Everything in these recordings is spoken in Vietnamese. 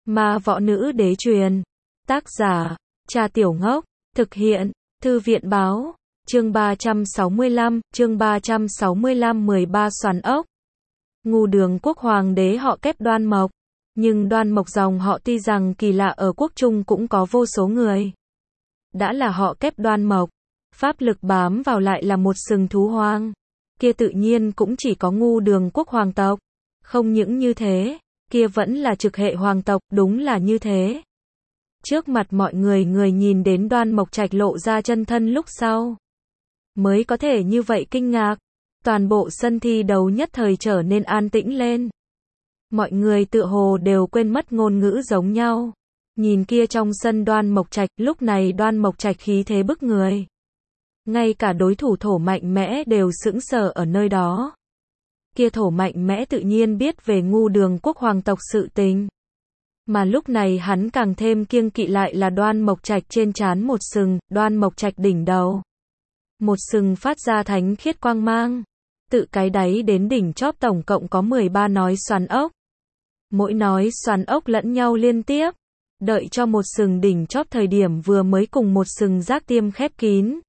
Ma võ nữ đế truyền. Tác giả, Trà Tiểu Ngốc. Thực hiện, Thư viện báo. Chương 365, 13 xoàn ốc. Ngu Đường quốc hoàng đế họ Kép Đoan Mộc. Nhưng Đoan Mộc dòng họ tuy rằng kỳ lạ ở quốc trung cũng có vô số người. Đã là họ Kép Đoan Mộc, pháp lực bám vào lại là một sừng thú hoang. Kia tự nhiên cũng chỉ có Ngu Đường quốc hoàng tộc. Không những như thế, kia vẫn là trực hệ hoàng tộc, đúng là như thế. Trước mặt mọi người, người nhìn đến Đoan Mộc Trạch lộ ra chân thân lúc sau, mới có thể như vậy kinh ngạc. Toàn bộ sân thi đấu nhất thời trở nên an tĩnh lên. Mọi người tựa hồ đều quên mất ngôn ngữ giống nhau. Nhìn kia trong sân Đoan Mộc Trạch, lúc này Đoan Mộc Trạch khí thế bức người. Ngay cả đối thủ thổ mạnh mẽ đều sững sờ ở nơi đó. Kia thổ mạnh mẽ tự nhiên biết về Ngu Đường quốc hoàng tộc sự tình. Mà lúc này hắn càng thêm kiêng kỵ lại là Đoan Mộc Trạch trên trán một sừng, Đoan Mộc Trạch đỉnh đầu. Một sừng phát ra thánh khiết quang mang. Tự cái đáy đến đỉnh chóp tổng cộng có 13 nói xoắn ốc. Mỗi nói xoắn ốc lẫn nhau liên tiếp. Đợi cho một sừng đỉnh chóp thời điểm vừa mới cùng một sừng giác tiêm khép kín.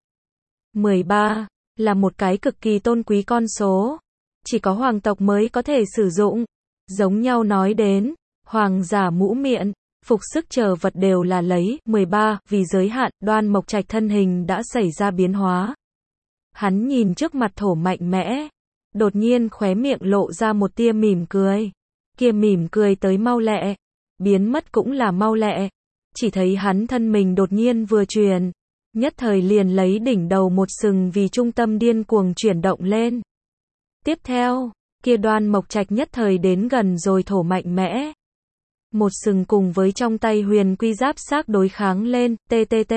13 là một cái cực kỳ tôn quý con số. Chỉ có hoàng tộc mới có thể sử dụng. Giống nhau nói đến, hoàng giả mũ miệng, phục sức chờ vật đều là lấy 13, vì giới hạn, Đoan Mộc Trạch thân hình đã xảy ra biến hóa. Hắn nhìn trước mặt thổ mạnh mẽ, đột nhiên khóe miệng lộ ra một tia mỉm cười. Kia mỉm cười tới mau lẹ, biến mất cũng là mau lẹ. Chỉ thấy hắn thân mình đột nhiên vừa chuyển, nhất thời liền lấy đỉnh đầu một sừng vì trung tâm điên cuồng chuyển động lên. Tiếp theo, kia Đoan Mộc Trạch nhất thời đến gần rồi thổ mạnh mẽ. Một sừng cùng với trong tay huyền quy giáp xác đối kháng lên, ttt.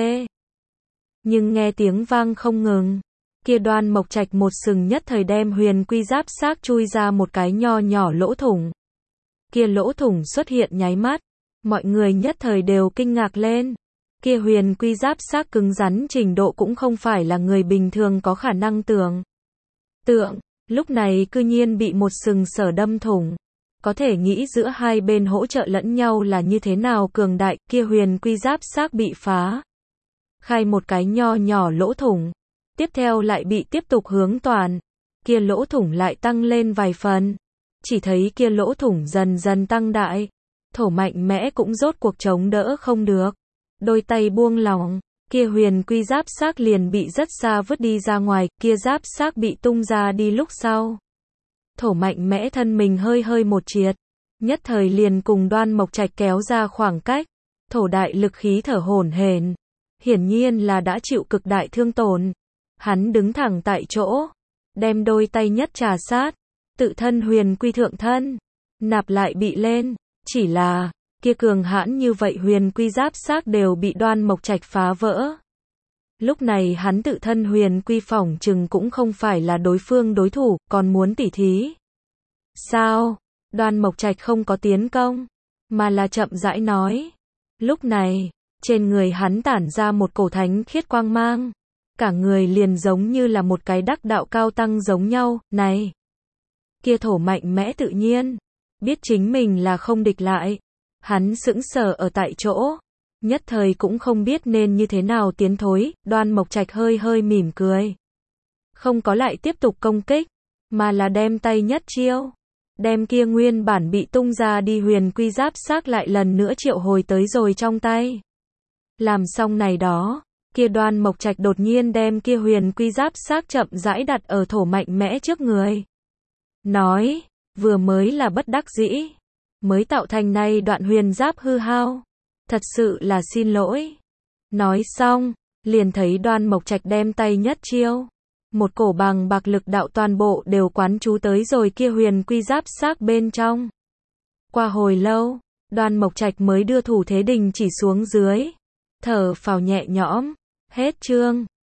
Nhưng nghe tiếng vang không ngừng. Kia Đoan Mộc Trạch một sừng nhất thời đem huyền quy giáp xác chui ra một cái nho nhỏ lỗ thủng. Kia lỗ thủng xuất hiện nháy mắt, mọi người nhất thời đều kinh ngạc lên. Kia huyền quy giáp xác cứng rắn trình độ cũng không phải là người bình thường có khả năng tưởng tượng, lúc này cư nhiên bị một sừng sở đâm thủng. Có thể nghĩ giữa hai bên hỗ trợ lẫn nhau là như thế nào cường đại. Kia huyền quy giáp xác bị phá khai một cái nho nhỏ lỗ thủng. Tiếp theo lại bị tiếp tục hướng toàn. Kia lỗ thủng lại tăng lên vài phần. Chỉ thấy kia lỗ thủng dần dần tăng đại. Thổ mạnh mẽ cũng rốt cuộc chống đỡ không được. Đôi tay buông lỏng. Kia huyền quy giáp xác liền bị rất xa vứt đi ra ngoài. Kia giáp xác bị tung ra đi lúc sau. Thổ mạnh mẽ thân mình hơi một triệt. Nhất thời liền cùng Đoan Mộc Trạch kéo ra khoảng cách. Thổ đại lực khí thở hổn hển. Hiển nhiên là đã chịu cực đại thương tổn. Hắn đứng thẳng tại chỗ, đem đôi tay nhất trà sát, tự thân huyền quy thượng thân, nạp lại bị lên, chỉ là, kia cường hãn như vậy huyền quy giáp xác đều bị Đoan Mộc Trạch phá vỡ. Lúc này hắn tự thân huyền quy phỏng chừng cũng không phải là đối phương đối thủ, còn muốn tỉ thí. Sao? Đoan Mộc Trạch không có tiến công, mà là chậm rãi nói. Lúc này, trên người hắn tản ra một cổ thánh khiết quang mang. Cả người liền giống như là một cái đắc đạo cao tăng giống nhau, này. Kia thổ mạnh mẽ tự nhiên, biết chính mình là không địch lại. Hắn sững sờ ở tại chỗ, nhất thời cũng không biết nên như thế nào tiến thối. Đoan Mộc Trạch hơi mỉm cười. Không có lại tiếp tục công kích, mà là đem tay nhất chiêu. Đem kia nguyên bản bị tung ra đi huyền quy giáp xác lại lần nữa triệu hồi tới rồi trong tay. Làm xong này đó. Kia Đoan Mộc Trạch đột nhiên đem kia huyền quy giáp xác chậm rãi đặt ở thổ mạnh mẽ trước người. Nói, vừa mới là bất đắc dĩ, mới tạo thành này đoạn huyền giáp hư hao. Thật sự là xin lỗi. Nói xong, liền thấy Đoan Mộc Trạch đem tay nhất chiêu. Một cổ bằng bạc lực đạo toàn bộ đều quán trú tới rồi kia huyền quy giáp xác bên trong. Qua hồi lâu, Đoan Mộc Trạch mới đưa thủ thế đình chỉ xuống dưới. Thở phào nhẹ nhõm. Hết chương.